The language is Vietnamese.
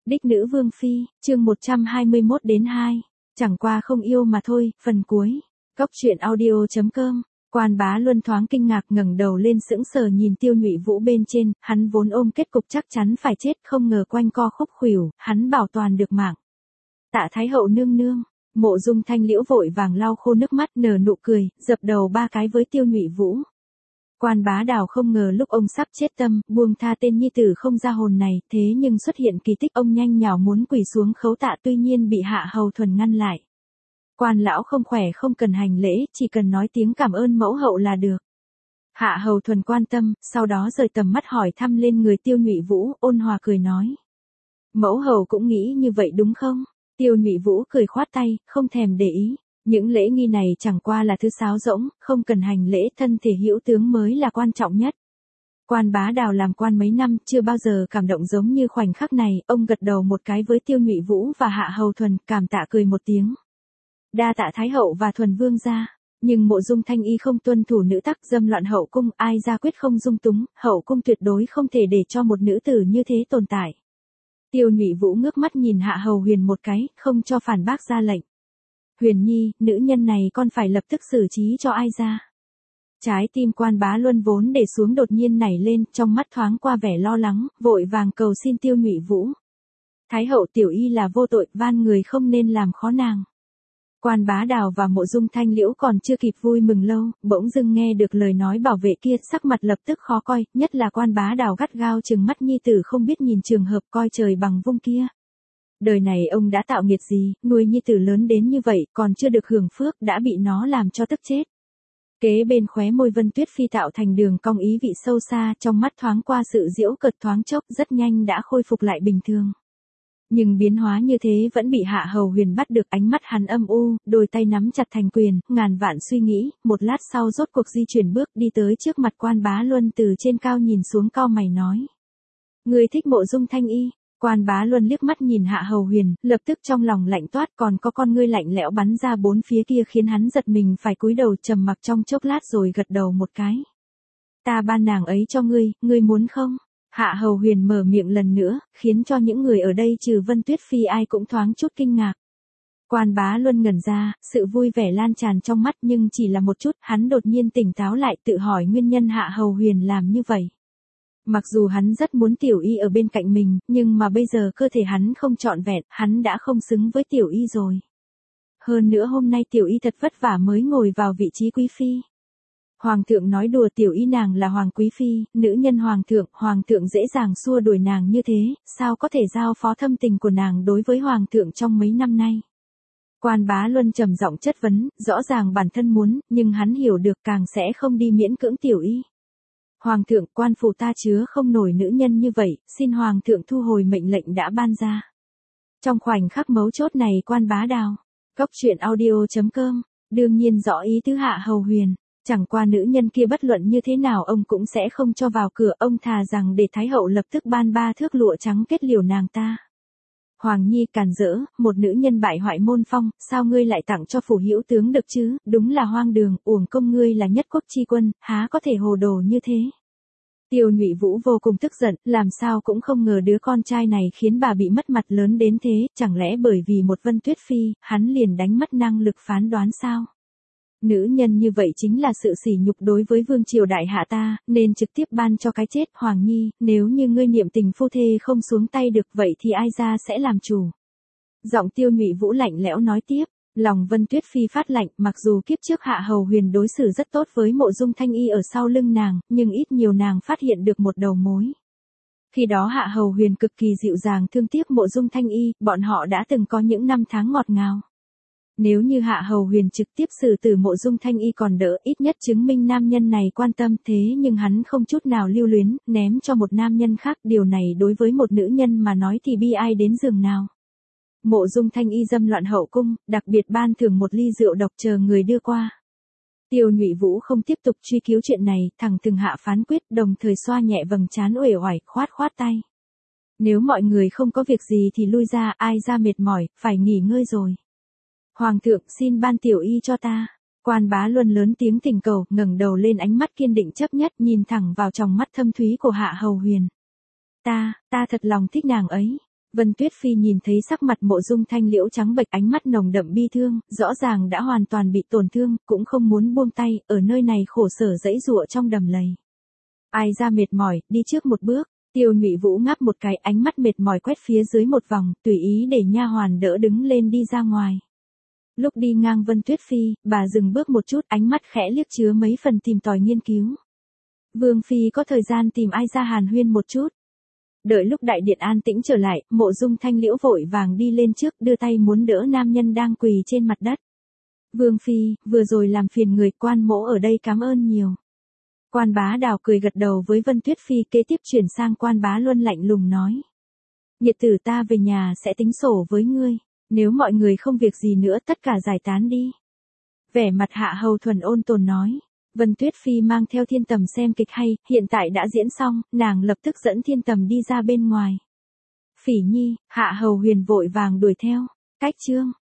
Đích nữ vương phi, chương 121-2, chẳng qua không yêu mà thôi, phần cuối. Cốc truyện audio.com. Quan Bá Luân thoáng kinh ngạc ngẩng đầu lên sững sờ nhìn Tiêu Nhụy Vũ bên trên, hắn vốn ôm kết cục chắc chắn phải chết, không ngờ quanh co khúc khuỷu, hắn bảo toàn được mạng. Tạ Thái hậu nương nương, Mộ Dung Thanh Liễu vội vàng lau khô nước mắt nở nụ cười, dập đầu 3 cái với Tiêu Nhụy Vũ. Quan Bá Đào không ngờ lúc ông sắp chết tâm, buông tha tên nhi tử không ra hồn này, thế nhưng xuất hiện kỳ tích, ông nhanh nhào muốn quỳ xuống khấu tạ, tuy nhiên bị Hạ Hầu Thuần ngăn lại. Quan lão không khỏe không cần hành lễ, chỉ cần nói tiếng cảm ơn mẫu hậu là được. Hạ Hầu Thuần quan tâm, sau đó rời tầm mắt hỏi thăm lên người Tiêu Nhụy Vũ, ôn hòa cười nói. Mẫu hậu cũng nghĩ như vậy đúng không? Tiêu Nhụy Vũ cười khoát tay, không thèm để ý. Những lễ nghi này chẳng qua là thứ sáo rỗng, không cần hành lễ, thân thể hữu tướng mới là quan trọng nhất. Quan Bá Đào làm quan mấy năm, chưa bao giờ cảm động giống như khoảnh khắc này, ông gật đầu một cái với Tiêu Nhụy Vũ và Hạ Hầu Thuần, cảm tạ cười một tiếng. Đa tạ Thái hậu và Thuần vương gia, nhưng Mộ Dung Thanh Y không tuân thủ nữ tắc, dâm loạn hậu cung, ai ra quyết không dung túng, hậu cung tuyệt đối không thể để cho một nữ tử như thế tồn tại. Tiêu Nhụy Vũ ngước mắt nhìn Hạ Hầu Huyền một cái, không cho phản bác ra lệnh. Huyền nhi, nữ nhân này con phải lập tức xử trí cho ai ra. Trái tim Quan Bá Luân vốn để xuống đột nhiên nảy lên, trong mắt thoáng qua vẻ lo lắng, vội vàng cầu xin Tiêu Nhụy Vũ. Thái hậu tiểu y là vô tội, van người không nên làm khó nàng. Quan Bá Đào và Mộ Dung Thanh Liễu còn chưa kịp vui mừng lâu, bỗng dưng nghe được lời nói bảo vệ kia, sắc mặt lập tức khó coi, nhất là Quan Bá Đào gắt gao trừng mắt nhi tử không biết nhìn trường hợp coi trời bằng vung kia. Đời này ông đã tạo nghiệt gì, nuôi nhi tử lớn đến như vậy, còn chưa được hưởng phước, đã bị nó làm cho tức chết. Kế bên khóe môi Vân Tuyết Phi tạo thành đường cong ý vị sâu xa, trong mắt thoáng qua sự giễu cợt thoáng chốc, rất nhanh đã khôi phục lại bình thường. Nhưng biến hóa như thế vẫn bị Hạ Hầu Huyền bắt được, ánh mắt hắn âm u, đôi tay nắm chặt thành quyền, ngàn vạn suy nghĩ, một lát sau rốt cuộc di chuyển bước đi tới trước mặt Quan Bá Luân, từ trên cao nhìn xuống cau mày nói. Người thích Mộ Dung Thanh Y. Quan Bá Luân liếc mắt nhìn Hạ Hầu Huyền, lập tức trong lòng lạnh toát, còn có con ngươi lạnh lẽo bắn ra bốn phía kia khiến hắn giật mình phải cúi đầu trầm mặc trong chốc lát rồi gật đầu một cái. Ta ban nàng ấy cho ngươi muốn không? Hạ Hầu Huyền mở miệng lần nữa, khiến cho những người ở đây trừ Vân Tuyết Phi ai cũng thoáng chút kinh ngạc. Quan Bá Luân ngẩn ra, sự vui vẻ lan tràn trong mắt nhưng chỉ là một chút, hắn đột nhiên tỉnh táo lại tự hỏi nguyên nhân Hạ Hầu Huyền làm như vậy. Mặc dù hắn rất muốn Tiểu Y ở bên cạnh mình, nhưng mà bây giờ cơ thể hắn không trọn vẹn, hắn đã không xứng với Tiểu Y rồi. Hơn nữa hôm nay Tiểu Y thật vất vả mới ngồi vào vị trí quý phi. Hoàng thượng nói đùa, Tiểu Y nàng là hoàng quý phi, nữ nhân hoàng thượng dễ dàng xua đuổi nàng như thế, sao có thể giao phó thâm tình của nàng đối với hoàng thượng trong mấy năm nay. Quan Bá Luân trầm giọng chất vấn, rõ ràng bản thân muốn, nhưng hắn hiểu được càng sẽ không đi miễn cưỡng Tiểu Y. Hoàng thượng, quan phủ ta chứa không nổi nữ nhân như vậy, xin hoàng thượng thu hồi mệnh lệnh đã ban ra. Trong khoảnh khắc mấu chốt này Quan Bá Đào, Cốc truyện audio.com, đương nhiên rõ ý tứ Hạ Hầu Huyền, chẳng qua nữ nhân kia bất luận như thế nào ông cũng sẽ không cho vào cửa, ông thà rằng để Thái hậu lập tức ban 3 thước lụa trắng kết liều nàng ta. Hoàng nhi càn rỡ, một nữ nhân bại hoại môn phong, sao ngươi lại tặng cho phủ hữu tướng được chứ, đúng là hoang đường, uổng công ngươi là nhất quốc chi quân, há có thể hồ đồ như thế. Tiêu Nhụy Vũ vô cùng tức giận, làm sao cũng không ngờ đứa con trai này khiến bà bị mất mặt lớn đến thế, chẳng lẽ bởi vì một Vân Tuyết Phi, hắn liền đánh mất năng lực phán đoán sao? Nữ nhân như vậy chính là sự sỉ nhục đối với vương triều đại hạ ta, nên trực tiếp ban cho cái chết. Hoàng nhi, nếu như ngươi niệm tình phu thê không xuống tay được vậy thì ai ra sẽ làm chủ. Giọng Tiêu Nhụy Vũ lạnh lẽo nói tiếp, lòng Vân Tuyết Phi phát lạnh, mặc dù kiếp trước Hạ Hầu Huyền đối xử rất tốt với Mộ Dung Thanh Y ở sau lưng nàng, nhưng ít nhiều nàng phát hiện được một đầu mối. Khi đó Hạ Hầu Huyền cực kỳ dịu dàng thương tiếc Mộ Dung Thanh Y, bọn họ đã từng có những năm tháng ngọt ngào. Nếu như Hạ Hầu Huyền trực tiếp xử tử Mộ Dung Thanh Y còn đỡ, ít nhất chứng minh nam nhân này quan tâm, thế nhưng hắn không chút nào lưu luyến, ném cho một nam nhân khác, điều này đối với một nữ nhân mà nói thì bi ai đến giường nào. Mộ Dung Thanh Y dâm loạn hậu cung, đặc biệt ban thưởng một ly rượu độc chờ người đưa qua. Tiêu Nhụy Vũ không tiếp tục truy cứu chuyện này, thẳng thừng hạ phán quyết, đồng thời xoa nhẹ vầng trán uể oải, khoát tay. Nếu mọi người không có việc gì thì lui ra, ai ra mệt mỏi, phải nghỉ ngơi rồi. Hoàng thượng, xin ban Tiểu Y cho ta. Quan Bá Luân lớn tiếng thỉnh cầu, ngẩng đầu lên, ánh mắt kiên định chấp nhất, nhìn thẳng vào tròng mắt thâm thúy của Hạ Hầu Huyền. Ta thật lòng thích nàng ấy. Vân Tuyết Phi nhìn thấy sắc mặt Mộ Dung Thanh Liễu trắng bệch, ánh mắt nồng đậm bi thương, rõ ràng đã hoàn toàn bị tổn thương, cũng không muốn buông tay, ở nơi này khổ sở giãy giụa trong đầm lầy. Ai ra mệt mỏi, đi trước một bước. Tiêu Nhụy Vũ ngáp một cái, ánh mắt mệt mỏi quét phía dưới một vòng, tùy ý để nha hoàn đỡ đứng lên đi ra ngoài. Lúc đi ngang Vân Tuyết Phi, bà dừng bước một chút, ánh mắt khẽ liếc chứa mấy phần tìm tòi nghiên cứu. Vương Phi có thời gian tìm ai ra hàn huyên một chút. Đợi lúc đại điện an tĩnh trở lại, Mộ Dung Thanh Liễu vội vàng đi lên trước, đưa tay muốn đỡ nam nhân đang quỳ trên mặt đất. Vương Phi, vừa rồi làm phiền người, quan mỗ ở đây cảm ơn nhiều. Quan Bá Đào cười gật đầu với Vân Tuyết Phi, kế tiếp chuyển sang Quan Bá Luân lạnh lùng nói. Nhiệt tử ta về nhà sẽ tính sổ với ngươi, nếu mọi người không việc gì nữa tất cả giải tán đi. Vẻ mặt Hạ Hầu Thuần ôn tồn nói. Vân Tuyết Phi mang theo Thiên Tầm xem kịch hay, hiện tại đã diễn xong, nàng lập tức dẫn Thiên Tầm đi ra bên ngoài. Phỉ Nhi, Hạ Hầu Huyền vội vàng đuổi theo. Cách chương